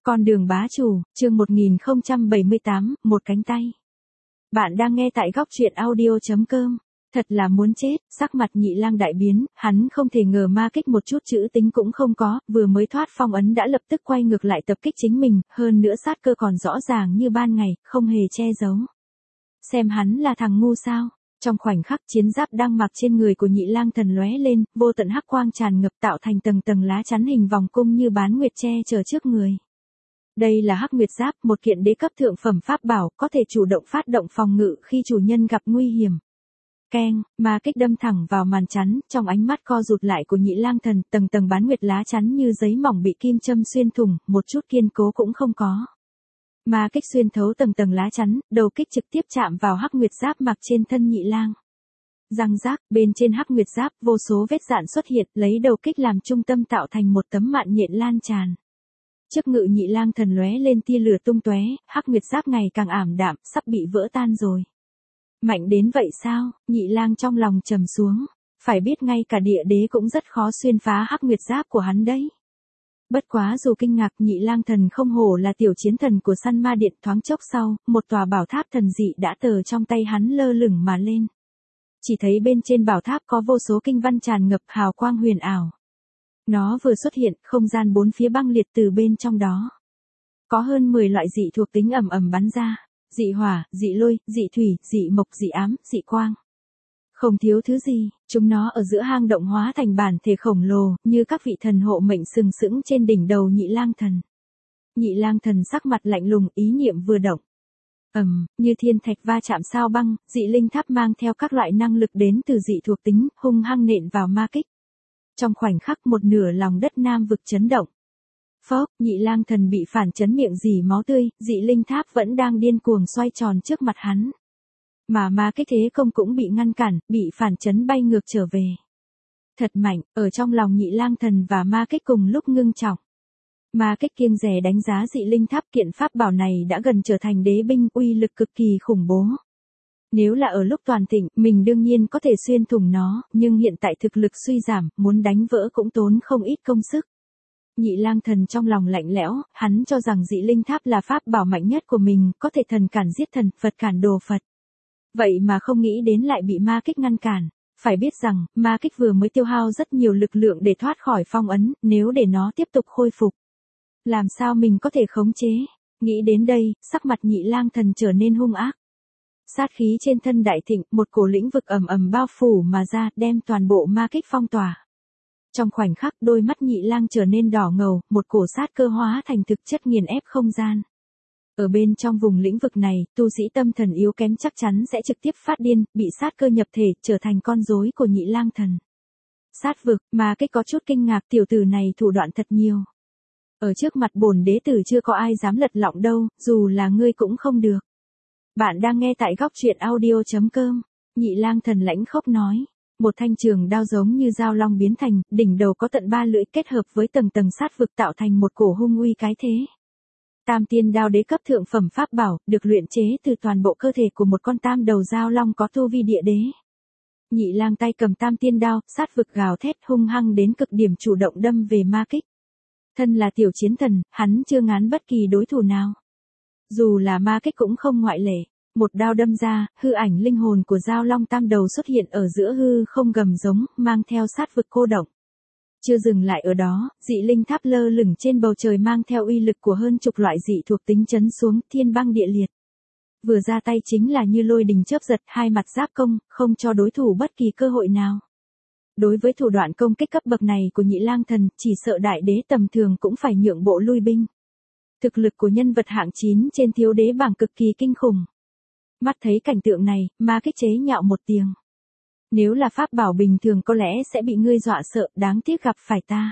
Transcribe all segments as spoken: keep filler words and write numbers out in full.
Con đường bá chủ, chương một nghìn không trăm bảy mươi tám, một cánh tay. Bạn đang nghe tại góc truyện audio.com. Thật là muốn chết, sắc mặt Nhị Lang đại biến, hắn không thể ngờ ma kích một chút chữ tính cũng không có, vừa mới thoát phong ấn đã lập tức quay ngược lại tập kích chính mình, hơn nữa sát cơ còn rõ ràng như ban ngày, không hề che giấu. Xem hắn là thằng ngu sao? Trong khoảnh khắc chiến giáp đang mặc trên người của Nhị Lang thần lóe lên, vô tận hắc quang tràn ngập tạo thành tầng tầng lá chắn hình vòng cung như bán nguyệt che chở trước người. Đây là hắc nguyệt giáp, một kiện đế cấp thượng phẩm pháp bảo, có thể chủ động phát động phòng ngự khi chủ nhân gặp nguy hiểm. Keng, ma kích đâm thẳng vào màn chắn, trong ánh mắt co rụt lại của Nhị Lang thần, tầng tầng bán nguyệt lá chắn như giấy mỏng bị kim châm xuyên thủng, một chút kiên cố cũng không có. Ma kích xuyên thấu tầng tầng lá chắn, đầu kích trực tiếp chạm vào hắc nguyệt giáp mặc trên thân Nhị Lang. Răng rác, bên trên hắc nguyệt giáp, vô số vết rạn xuất hiện, lấy đầu kích làm trung tâm tạo thành một tấm mạn nhện lan tràn. Trước ngự Nhị Lang thần lóe lên tia lửa tung tóe, hắc nguyệt giáp ngày càng ảm đạm, sắp bị vỡ tan rồi. Mạnh đến vậy sao? Nhị Lang trong lòng trầm xuống, phải biết ngay cả địa đế cũng rất khó xuyên phá hắc nguyệt giáp của hắn đấy. Bất quá dù kinh ngạc, Nhị Lang thần không hổ là tiểu chiến thần của Săn Ma Điện, thoáng chốc sau, một tòa bảo tháp thần dị đã từ trong tay hắn lơ lửng mà lên. Chỉ thấy bên trên bảo tháp có vô số kinh văn tràn ngập hào quang huyền ảo. Nó vừa xuất hiện, không gian bốn phía băng liệt từ bên trong đó. Có hơn mười loại dị thuộc tính ầm ầm bắn ra, dị hỏa, dị lôi, dị thủy, dị mộc, dị ám, dị quang. Không thiếu thứ gì, chúng nó ở giữa hang động hóa thành bản thể khổng lồ, như các vị thần hộ mệnh sừng sững trên đỉnh đầu Nhị Lang thần. Nhị Lang thần sắc mặt lạnh lùng, ý niệm vừa động. Ầm, um, như thiên thạch va chạm sao băng, dị linh tháp mang theo các loại năng lực đến từ dị thuộc tính, hung hăng nện vào ma kích. Trong khoảnh khắc một nửa lòng đất nam vực chấn động. Phốc, Nhị Lang thần bị phản chấn miệng dì máu tươi, dị linh tháp vẫn đang điên cuồng xoay tròn trước mặt hắn. Mà ma kích thế công cũng bị ngăn cản, bị phản chấn bay ngược trở về. Thật mạnh, ở trong lòng Nhị Lang thần và ma kích cùng lúc ngưng trọng. Ma kích kiêng dè đánh giá dị linh tháp, kiện pháp bảo này đã gần trở thành đế binh, uy lực cực kỳ khủng bố. Nếu là ở lúc toàn thịnh, mình đương nhiên có thể xuyên thủng nó, nhưng hiện tại thực lực suy giảm, muốn đánh vỡ cũng tốn không ít công sức. Nhị Lang thần trong lòng lạnh lẽo, hắn cho rằng dị linh tháp là pháp bảo mạnh nhất của mình, có thể thần cản giết thần, Phật cản đồ Phật. Vậy mà không nghĩ đến lại bị ma kích ngăn cản. Phải biết rằng, ma kích vừa mới tiêu hao rất nhiều lực lượng để thoát khỏi phong ấn, nếu để nó tiếp tục khôi phục. Làm sao mình có thể khống chế? Nghĩ đến đây, sắc mặt Nhị Lang thần trở nên hung ác. Sát khí trên thân đại thịnh, một cổ lĩnh vực ầm ầm bao phủ mà ra, đem toàn bộ ma kích phong tỏa. Trong khoảnh khắc, đôi mắt Nhị Lang trở nên đỏ ngầu, một cổ sát cơ hóa thành thực chất nghiền ép không gian. Ở bên trong vùng lĩnh vực này, tu sĩ tâm thần yếu kém chắc chắn sẽ trực tiếp phát điên, bị sát cơ nhập thể, trở thành con rối của Nhị Lang thần. Sát vực, mà kích có chút kinh ngạc, tiểu tử này thủ đoạn thật nhiều. Ở trước mặt bổn đế tử chưa có ai dám lật lọng đâu, dù là ngươi cũng không được. Bạn đang nghe tại góc truyện audio.com. Nhị Lang thần lãnh khốc nói. Một thanh trường đao giống như dao long biến thành, đỉnh đầu có tận ba lưỡi kết hợp với tầng tầng sát vực tạo thành một cổ hung uy cái thế. Tam tiên đao đế cấp thượng phẩm pháp bảo, được luyện chế từ toàn bộ cơ thể của một con tam đầu dao long có tu vi địa đế. Nhị Lang tay cầm tam tiên đao, sát vực gào thét hung hăng đến cực điểm, chủ động đâm về ma kích. Thân là tiểu chiến thần, hắn chưa ngán bất kỳ đối thủ nào. Dù là ma kích cũng không ngoại lệ. Một đao đâm ra, hư ảnh linh hồn của dao long tam đầu xuất hiện ở giữa hư không gầm giống, mang theo sát vực cô động. Chưa dừng lại ở đó, dị linh tháp lơ lửng trên bầu trời mang theo uy lực của hơn chục loại dị thuộc tính chấn xuống, thiên băng địa liệt. Vừa ra tay chính là như lôi đình chớp giật, hai mặt giáp công, không cho đối thủ bất kỳ cơ hội nào. Đối với thủ đoạn công kích cấp bậc này của Nhị Lang thần, chỉ sợ đại đế tầm thường cũng phải nhượng bộ lui binh. Thực lực của nhân vật hạng chín trên thiếu đế bảng cực kỳ kinh khủng. Mắt thấy cảnh tượng này, ma kích chế nhạo một tiếng. Nếu là pháp bảo bình thường có lẽ sẽ bị ngươi dọa sợ, đáng tiếc gặp phải ta.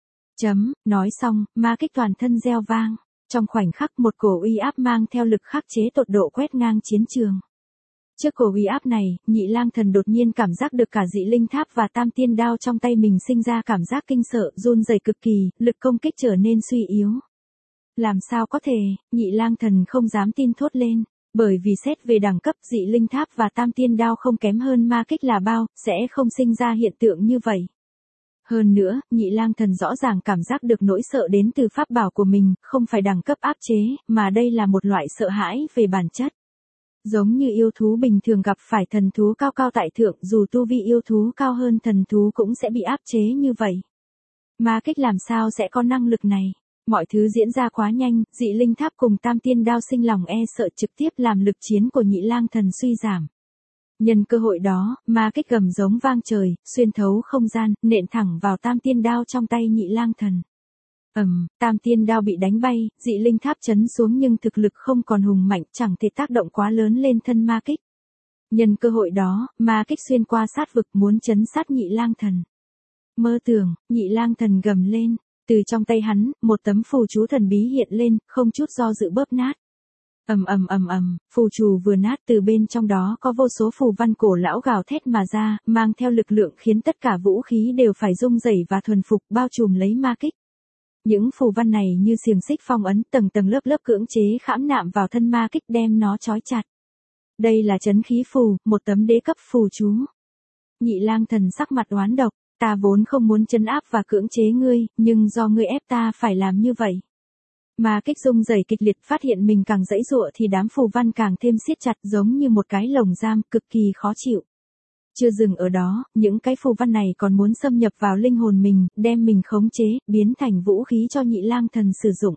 Chấm, nói xong, ma kích toàn thân reo vang. Trong khoảnh khắc một cổ uy áp mang theo lực khắc chế tột độ quét ngang chiến trường. Trước cổ uy áp này, Nhị Lang thần đột nhiên cảm giác được cả dị linh tháp và tam tiên đao trong tay mình sinh ra cảm giác kinh sợ, run rẩy cực kỳ, lực công kích trở nên suy yếu. Làm sao có thể? Nhị Lang thần không dám tin thốt lên. Bởi vì xét về đẳng cấp, dị linh tháp và tam tiên đao không kém hơn ma kích là bao, sẽ không sinh ra hiện tượng như vậy. Hơn nữa, Nhị Lang Thần rõ ràng cảm giác được nỗi sợ đến từ pháp bảo của mình, không phải đẳng cấp áp chế, mà đây là một loại sợ hãi về bản chất. Giống như yêu thú bình thường gặp phải thần thú cao cao tại thượng, dù tu vi yêu thú cao hơn thần thú cũng sẽ bị áp chế như vậy. Ma Kích làm sao sẽ có năng lực này? Mọi thứ diễn ra quá nhanh, Dị Linh Tháp cùng Tam Tiên Đao sinh lòng e sợ trực tiếp làm lực chiến của Nhị Lang Thần suy giảm. Nhân cơ hội đó, Ma Kích gầm giống vang trời, xuyên thấu không gian, nện thẳng vào Tam Tiên Đao trong tay Nhị Lang Thần. Ầm, Tam Tiên Đao bị đánh bay, Dị Linh Tháp chấn xuống nhưng thực lực không còn hùng mạnh, chẳng thể tác động quá lớn lên thân Ma Kích. Nhân cơ hội đó, Ma Kích xuyên qua sát vực muốn chấn sát Nhị Lang Thần. Mơ tưởng, Nhị Lang Thần gầm lên, từ trong tay hắn, một tấm phù chú thần bí hiện lên, không chút do dự bóp nát. Ầm ầm ầm ầm, phù chú vừa nát, từ bên trong đó có vô số phù văn cổ lão gào thét mà ra, mang theo lực lượng khiến tất cả vũ khí đều phải rung rẩy và thuần phục, bao trùm lấy Ma Kích. Những phù văn này như xiềng xích phong ấn, tầng tầng lớp lớp cưỡng chế khảm nạm vào thân Ma Kích, đem nó trói chặt. Đây là chấn khí phù, một tấm đế cấp phù chú. Nhị Lang Thần sắc mặt oán độc, ta vốn không muốn trấn áp và cưỡng chế ngươi, nhưng do ngươi ép ta phải làm như vậy. Ma Kích rung rẩy kịch liệt, phát hiện mình càng giãy giụa thì đám phù văn càng thêm siết chặt, giống như một cái lồng giam, cực kỳ khó chịu. Chưa dừng ở đó, những cái phù văn này còn muốn xâm nhập vào linh hồn mình, đem mình khống chế, biến thành vũ khí cho Nhị Lang Thần sử dụng.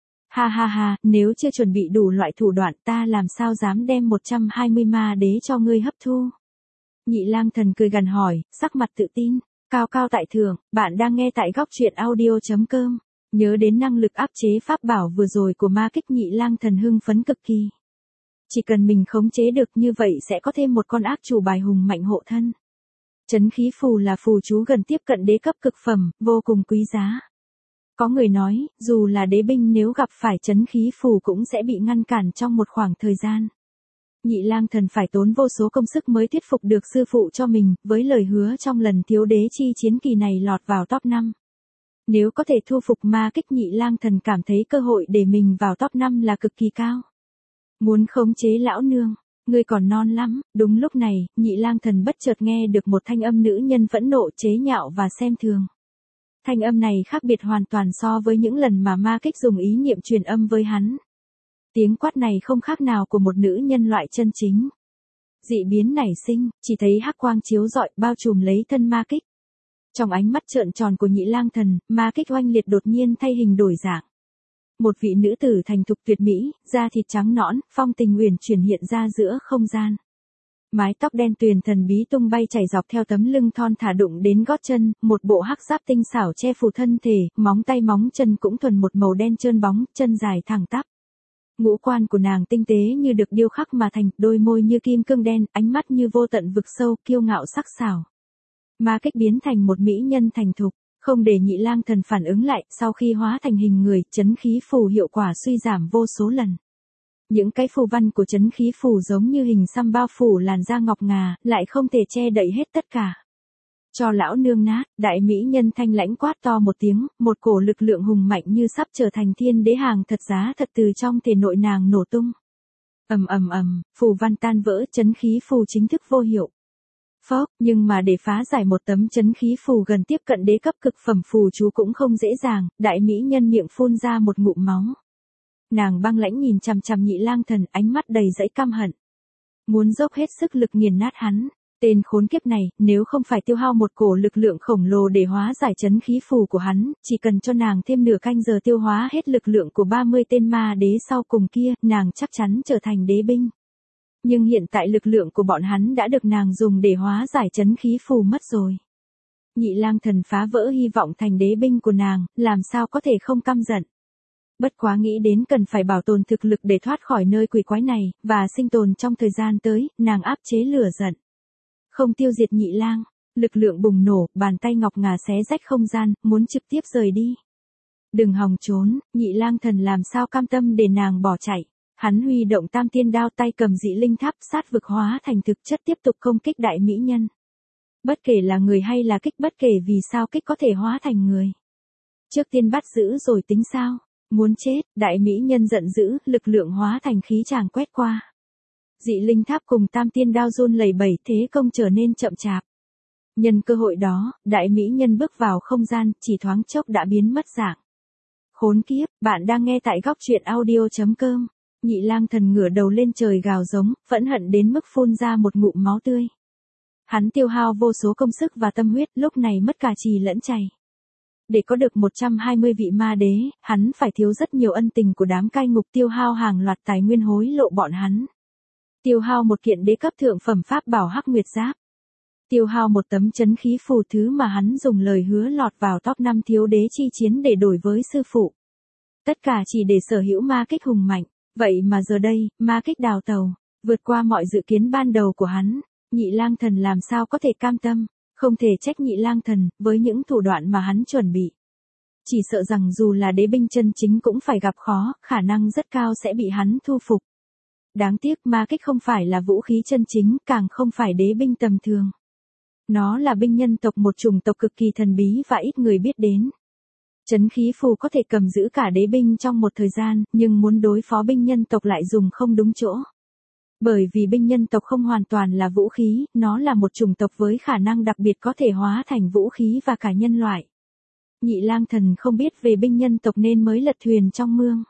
Ha ha ha, nếu chưa chuẩn bị đủ loại thủ đoạn, ta làm sao dám đem một trăm hai mươi ma đế cho ngươi hấp thu. Nhị Lang Thần cười gằn hỏi, sắc mặt tự tin, cao cao tại thượng. Bạn đang nghe tại góc truyện audio chấm com. Nhớ đến năng lực áp chế pháp bảo vừa rồi của Ma Kích, Nhị Lang Thần hưng phấn cực kỳ. Chỉ cần mình khống chế được như vậy sẽ có thêm một con ác chủ bài hùng mạnh hộ thân. Chấn khí phù là phù chú gần tiếp cận đế cấp cực phẩm, vô cùng quý giá. Có người nói, dù là đế binh nếu gặp phải chấn khí phù cũng sẽ bị ngăn cản trong một khoảng thời gian. Nhị Lang Thần phải tốn vô số công sức mới thuyết phục được sư phụ cho mình, với lời hứa trong lần thiếu đế chi chiến kỳ này lọt vào top năm. Nếu có thể thu phục Ma Kích, Nhị Lang Thần cảm thấy cơ hội để mình vào top năm là cực kỳ cao. Muốn khống chế lão nương, ngươi còn non lắm. Đúng lúc này, Nhị Lang Thần bất chợt nghe được một thanh âm nữ nhân phẫn nộ, chế nhạo và xem thường. Thanh âm này khác biệt hoàn toàn so với những lần mà Ma Kích dùng ý niệm truyền âm với hắn. Tiếng quát này không khác nào của một nữ nhân loại chân chính. Dị biến nảy sinh, chỉ thấy hắc quang chiếu rọi, bao trùm lấy thân Ma Kích. Trong ánh mắt trợn tròn của Nhị Lang Thần, Ma Kích oanh liệt đột nhiên thay hình đổi dạng. Một vị nữ tử thành thục tuyệt mỹ, da thịt trắng nõn, phong tình uyển chuyển hiện ra giữa không gian. Mái tóc đen tuyền thần bí tung bay chảy dọc theo tấm lưng thon thả đụng đến gót chân, một bộ hắc giáp tinh xảo che phủ thân thể, móng tay móng chân cũng thuần một màu đen trơn bóng, chân dài thẳng tắp. Ngũ quan của nàng tinh tế như được điêu khắc mà thành, đôi môi như kim cương đen, ánh mắt như vô tận vực sâu, kiêu ngạo sắc sảo. Ma Kích biến thành một mỹ nhân thành thục, không để Nhị Lang Thần phản ứng lại, sau khi hóa thành hình người, chấn khí phù hiệu quả suy giảm vô số lần. Những cái phù văn của chấn khí phù giống như hình xăm bao phủ làn da ngọc ngà, lại không thể che đậy hết tất cả. Cho lão nương nát, đại mỹ nhân thanh lãnh quát to một tiếng, một cổ lực lượng hùng mạnh như sắp trở thành thiên đế hàng thật giá thật từ trong thể nội nàng nổ tung. Ầm ầm ầm, phù văn tan vỡ, chấn khí phù chính thức vô hiệu. Phốc, nhưng mà để phá giải một tấm chấn khí phù gần tiếp cận đế cấp cực phẩm phù chú cũng không dễ dàng, đại mỹ nhân miệng phun ra một ngụm máu. Nàng băng lãnh nhìn chằm chằm Nhị Lang Thần, ánh mắt đầy dẫy căm hận. Muốn dốc hết sức lực nghiền nát hắn. Tên khốn kiếp này, nếu không phải tiêu hao một cổ lực lượng khổng lồ để hóa giải chấn khí phù của hắn, chỉ cần cho nàng thêm nửa canh giờ tiêu hóa hết lực lượng của ba mươi tên ma đế sau cùng kia, nàng chắc chắn trở thành đế binh. Nhưng hiện tại lực lượng của bọn hắn đã được nàng dùng để hóa giải chấn khí phù mất rồi. Nhị Lang Thần phá vỡ hy vọng thành đế binh của nàng, làm sao có thể không căm giận. Bất quá nghĩ đến cần phải bảo tồn thực lực để thoát khỏi nơi quỷ quái này, và sinh tồn trong thời gian tới, nàng áp chế lửa giận. Không tiêu diệt Nhị Lang, lực lượng bùng nổ, bàn tay ngọc ngà xé rách không gian, muốn trực tiếp rời đi. Đừng hòng trốn, Nhị Lang Thần làm sao cam tâm để nàng bỏ chạy. Hắn huy động Tam Tiên Đao, tay cầm Dị Linh Tháp, sát vực hóa thành thực chất tiếp tục công kích đại mỹ nhân. Bất kể là người hay là kích, bất kể vì sao kích có thể hóa thành người. Trước tiên bắt giữ rồi tính sao, muốn chết, đại mỹ nhân giận dữ, lực lượng hóa thành khí tràng quét qua. Dị Linh Tháp cùng Tam Tiên Đao run lẩy bẩy, thế công trở nên chậm chạp. Nhân cơ hội đó, đại mỹ nhân bước vào không gian, chỉ thoáng chốc đã biến mất dạng. Khốn kiếp, bạn đang nghe tại góc truyện audio.com. Nhị lang thần ngửa đầu lên trời gào giống, phẫn hận đến mức phun ra một ngụm máu tươi. Hắn tiêu hao vô số công sức và tâm huyết, lúc này mất cả trì lẫn chày. Để có được một trăm hai mươi vị ma đế, hắn phải thiếu rất nhiều ân tình của đám cai ngục, tiêu hao hàng loạt tài nguyên hối lộ bọn hắn. Tiêu hao một kiện đế cấp thượng phẩm pháp bảo Hắc Nguyệt Giáp. Tiêu hao một tấm chấn khí phù, thứ mà hắn dùng lời hứa lọt vào top năm thiếu đế chi chiến để đổi với sư phụ. Tất cả chỉ để sở hữu ma kích hùng mạnh. Vậy mà giờ đây, ma kích đào tàu, vượt qua mọi dự kiến ban đầu của hắn. Nhị lang thần làm sao có thể cam tâm, không thể trách nhị lang thần, với những thủ đoạn mà hắn chuẩn bị. Chỉ sợ rằng dù là đế binh chân chính cũng phải gặp khó, khả năng rất cao sẽ bị hắn thu phục. Đáng tiếc ma kích không phải là vũ khí chân chính, càng không phải đế binh tầm thường. Nó là binh nhân tộc, một chủng tộc cực kỳ thần bí và ít người biết đến. Chấn khí phù có thể cầm giữ cả đế binh trong một thời gian, nhưng muốn đối phó binh nhân tộc lại dùng không đúng chỗ. Bởi vì binh nhân tộc không hoàn toàn là vũ khí, nó là một chủng tộc với khả năng đặc biệt có thể hóa thành vũ khí và cả nhân loại. Nhị lang thần không biết về binh nhân tộc nên mới lật thuyền trong mương.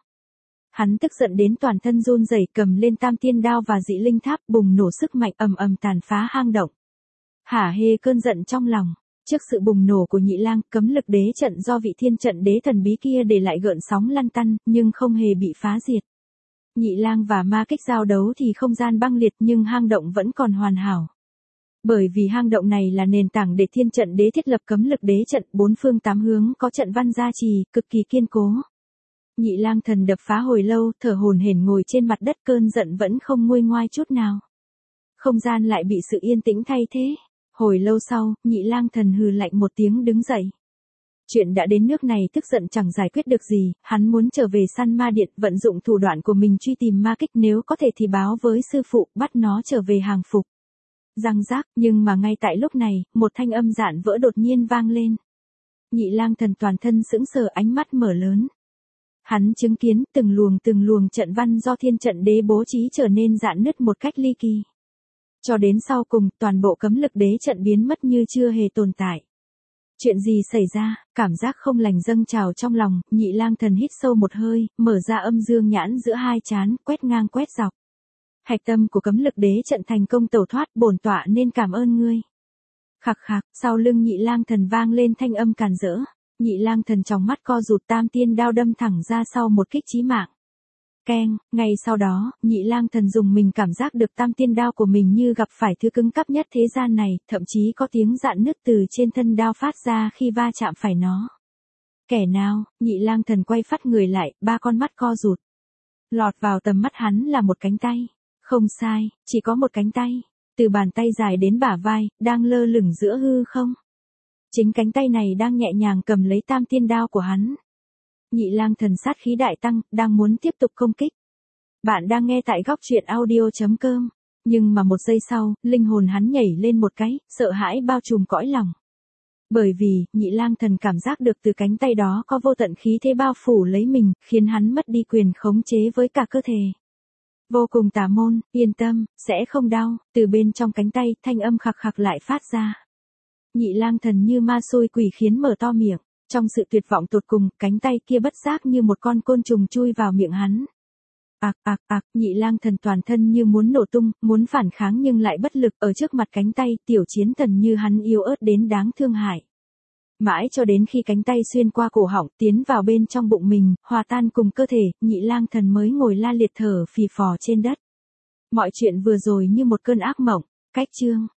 Hắn tức giận đến toàn thân run rẩy, cầm lên tam tiên đao và dị linh tháp, bùng nổ sức mạnh ầm ầm tàn phá hang động. Hả hê cơn giận trong lòng. Trước sự bùng nổ của nhị lang, cấm lực đế trận do vị thiên trận đế thần bí kia để lại gợn sóng lăn tăn, nhưng không hề bị phá diệt. Nhị lang và ma kích giao đấu thì không gian băng liệt, nhưng hang động vẫn còn hoàn hảo. Bởi vì hang động này là nền tảng để thiên trận đế thiết lập cấm lực đế trận, bốn phương tám hướng có trận văn gia trì, cực kỳ kiên cố. Nhị lang thần đập phá hồi lâu, thở hổn hển ngồi trên mặt đất, cơn giận vẫn không nguôi ngoai chút nào. Không gian lại bị sự yên tĩnh thay thế. Hồi lâu sau, nhị lang thần hừ lạnh một tiếng đứng dậy. Chuyện đã đến nước này, tức giận chẳng giải quyết được gì, hắn muốn trở về săn ma điện, vận dụng thủ đoạn của mình truy tìm ma kích, nếu có thể thì báo với sư phụ, bắt nó trở về hàng phục. Răng rác, nhưng mà ngay tại lúc này, một thanh âm dạn vỡ đột nhiên vang lên. Nhị lang thần toàn thân sững sờ, ánh mắt mở lớn. Hắn chứng kiến từng luồng từng luồng trận văn do thiên trận đế bố trí trở nên rạn nứt một cách ly kỳ. Cho đến sau cùng, toàn bộ cấm lực đế trận biến mất như chưa hề tồn tại. Chuyện gì xảy ra? Cảm giác không lành dâng trào trong lòng, nhị lang thần hít sâu một hơi, mở ra âm dương nhãn giữa hai trán, quét ngang quét dọc. Hạch tâm của cấm lực đế trận thành công tẩu thoát, bổn tọa nên cảm ơn ngươi. Khặc khặc, sau lưng nhị lang thần vang lên thanh âm càn rỡ. Nhị lang thần trong mắt co rụt, tam tiên đao đâm thẳng ra sau một kích chí mạng. Keng, ngay sau đó, nhị lang thần dùng mình cảm giác được tam tiên đao của mình như gặp phải thứ cứng cắp nhất thế gian này, thậm chí có tiếng rạn nứt từ trên thân đao phát ra khi va chạm phải nó. Kẻ nào? Nhị lang thần quay phắt người lại, ba con mắt co rụt. Lọt vào tầm mắt hắn là một cánh tay. Không sai, chỉ có một cánh tay. Từ bàn tay dài đến bả vai, đang lơ lửng giữa hư không. Chính cánh tay này đang nhẹ nhàng cầm lấy tam tiên đao của hắn. Nhị lang thần sát khí đại tăng, đang muốn tiếp tục công kích. Bạn đang nghe tại góc truyện audio.com. Nhưng mà một giây sau, linh hồn hắn nhảy lên một cái, sợ hãi bao trùm cõi lòng. Bởi vì, nhị lang thần cảm giác được từ cánh tay đó có vô tận khí thế bao phủ lấy mình, khiến hắn mất đi quyền khống chế với cả cơ thể. Vô cùng tà môn, yên tâm, sẽ không đau, từ bên trong cánh tay, thanh âm khặc khặc lại phát ra. Nhị lang thần như ma xôi quỷ khiến mở to miệng. Trong sự tuyệt vọng tột cùng, cánh tay kia bất giác như một con côn trùng chui vào miệng hắn. Ạc ạc ạc, nhị lang thần toàn thân như muốn nổ tung, muốn phản kháng nhưng lại bất lực, ở trước mặt cánh tay, tiểu chiến thần như hắn yếu ớt đến đáng thương hại. Mãi cho đến khi cánh tay xuyên qua cổ họng, tiến vào bên trong bụng mình, hòa tan cùng cơ thể, nhị lang thần mới ngồi la liệt thở phì phò trên đất. Mọi chuyện vừa rồi như một cơn ác mộng. Cách chương.